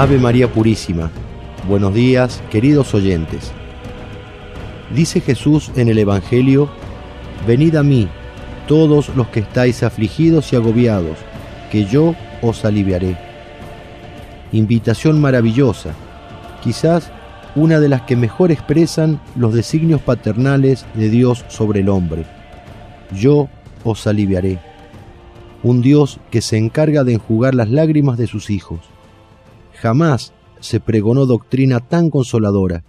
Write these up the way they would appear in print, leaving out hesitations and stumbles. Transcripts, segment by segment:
Ave María Purísima. Buenos días, queridos oyentes. Dice Jesús en el Evangelio: venid a mí, todos los que estáis afligidos y agobiados, que yo os aliviaré. Invitación maravillosa, quizás una de las que mejor expresan los designios paternales de Dios sobre el hombre. Yo os aliviaré. Un Dios que se encarga de enjugar las lágrimas de sus hijos. Jamás se pregonó doctrina tan consoladora.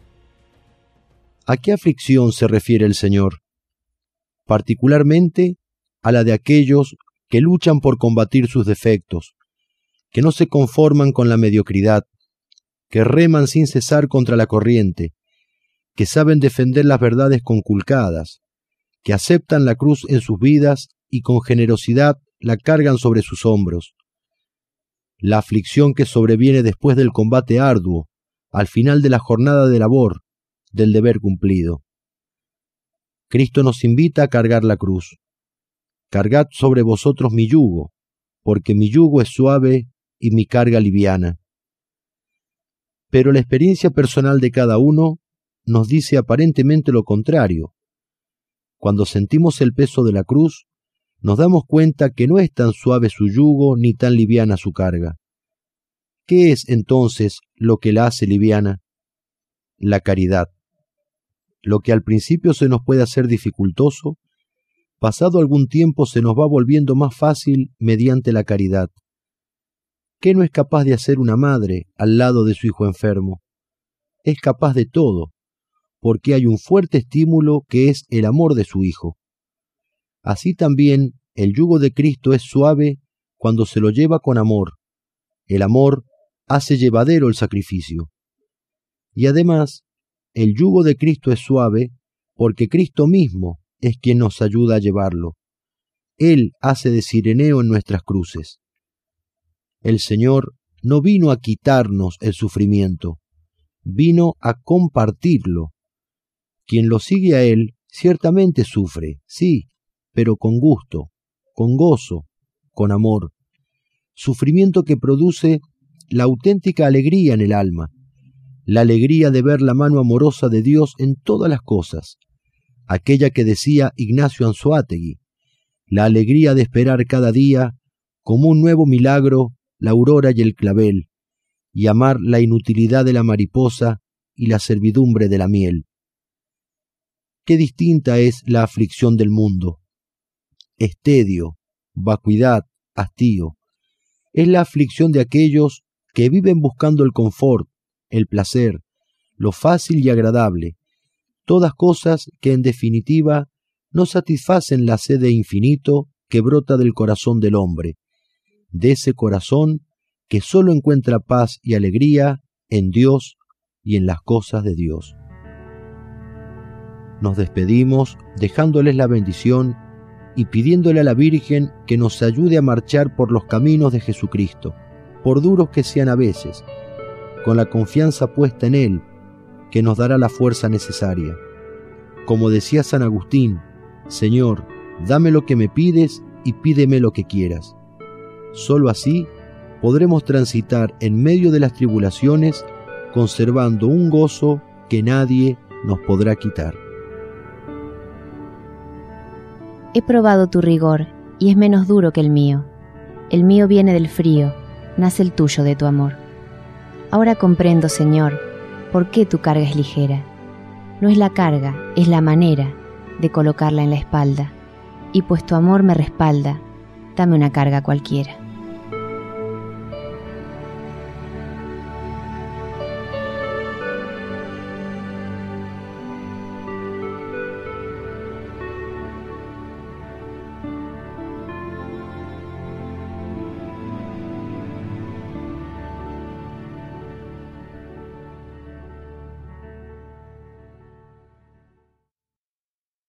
¿A qué aflicción se refiere el Señor? Particularmente a la de aquellos que luchan por combatir sus defectos, que no se conforman con la mediocridad, que reman sin cesar contra la corriente, que saben defender las verdades conculcadas, que aceptan la cruz en sus vidas y con generosidad la cargan sobre sus hombros. La aflicción que sobreviene después del combate arduo, al final de la jornada de labor, del deber cumplido. Cristo nos invita a cargar la cruz. Cargad sobre vosotros mi yugo, porque mi yugo es suave y mi carga liviana. Pero la experiencia personal de cada uno nos dice aparentemente lo contrario. Cuando sentimos el peso de la cruz, nos damos cuenta que no es tan suave su yugo ni tan liviana su carga. ¿Qué es entonces lo que la hace liviana? La caridad. Lo que al principio se nos puede hacer dificultoso, pasado algún tiempo se nos va volviendo más fácil mediante la caridad. ¿Qué no es capaz de hacer una madre al lado de su hijo enfermo? Es capaz de todo, porque hay un fuerte estímulo que es el amor de su hijo. Así también el yugo de Cristo es suave cuando se lo lleva con amor. El amor hace llevadero el sacrificio. Y además, el yugo de Cristo es suave porque Cristo mismo es quien nos ayuda a llevarlo. Él hace de cireneo en nuestras cruces. El Señor no vino a quitarnos el sufrimiento, vino a compartirlo. Quien lo sigue a Él ciertamente sufre, sí, pero con gusto, con gozo, con amor. Sufrimiento que produce la auténtica alegría en el alma, la alegría de ver la mano amorosa de Dios en todas las cosas, aquella que decía Ignacio Anzoátegui, la alegría de esperar cada día como un nuevo milagro la aurora y el clavel, y amar la inutilidad de la mariposa y la servidumbre de la miel. Qué distinta es la aflicción del mundo. Es tedio, vacuidad, hastío. Es la aflicción de aquellos que viven buscando el confort, el placer, lo fácil y agradable, todas cosas que en definitiva no satisfacen la sed de infinito que brota del corazón del hombre, de ese corazón que sólo encuentra paz y alegría en Dios y en las cosas de Dios. Nos despedimos dejándoles la bendición y pidiéndole a la Virgen que nos ayude a marchar por los caminos de Jesucristo, por duros que sean a veces, con la confianza puesta en Él, que nos dará la fuerza necesaria. Como decía San Agustín: Señor, dame lo que me pides y pídeme lo que quieras. Solo así podremos transitar en medio de las tribulaciones, conservando un gozo que nadie nos podrá quitar. He probado tu rigor, y es menos duro que el mío. El mío viene del frío, nace el tuyo de tu amor. Ahora comprendo, Señor, por qué tu carga es ligera. No es la carga, es la manera de colocarla en la espalda. Y pues tu amor me respalda, dame una carga cualquiera.